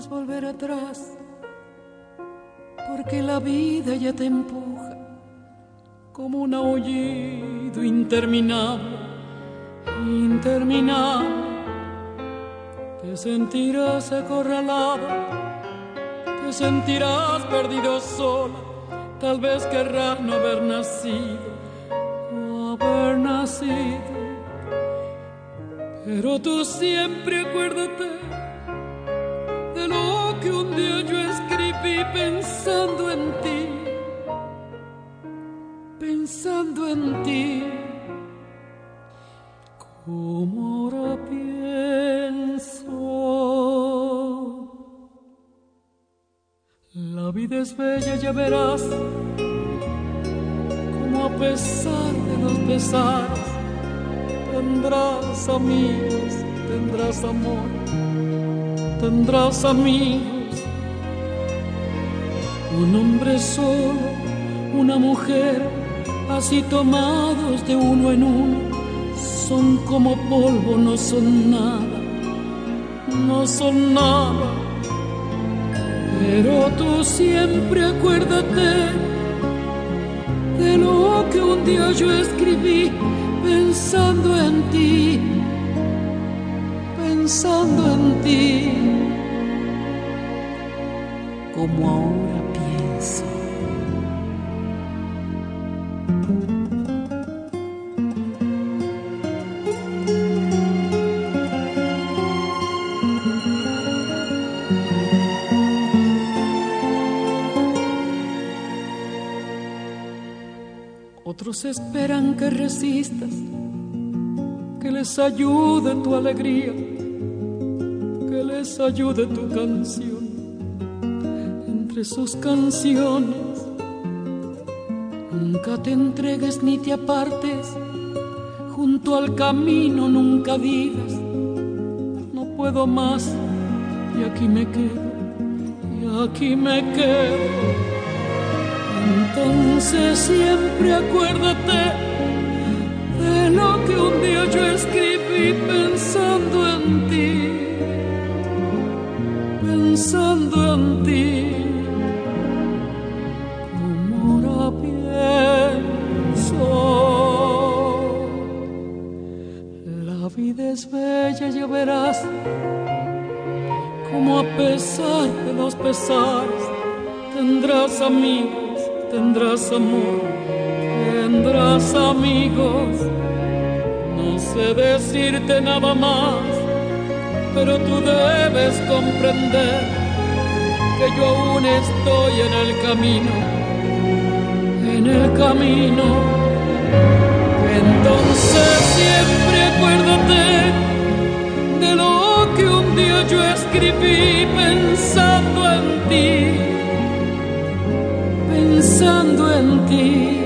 volver atrás, porque la vida ya te empuja como un aullido interminable, interminable. Te sentirás acorralado, te sentirás perdido sola, tal vez querrás no haber nacido, no haber nacido. Pero tú siempre acuérdate de lo que un día yo escribí pensando en ti, pensando en ti, como ahora pienso. La vida es bella, ya verás, como a pesar de los pesares tendrás amigos, tendrás amor, tendrás amigos. Un hombre solo, una mujer, así tomados de uno en uno, son como polvo, no son nada, no son nada. Pero tú siempre acuérdate de lo que un día yo escribí pensando en ti, pensando en ti, como ahora pienso. Otros esperan que resistas, que les ayude tu alegría, que les ayude tu canción. Entre sus canciones, nunca te entregues ni te apartes, junto al camino nunca digas, no puedo más, y aquí me quedo, y aquí me quedo. Entonces siempre acuérdate de lo que un día yo escribí pensando en ti, pensando en ti, como ahora pienso. La vida es bella, ya verás, como a pesar de los pesares tendrás amigos, tendrás amor, tendrás amigos. No sé decirte nada más, pero tú debes comprender que yo aún estoy en el camino, en el camino. Entonces siempre acuérdate de lo que un día yo escribí pensando en ti, pensando en ti.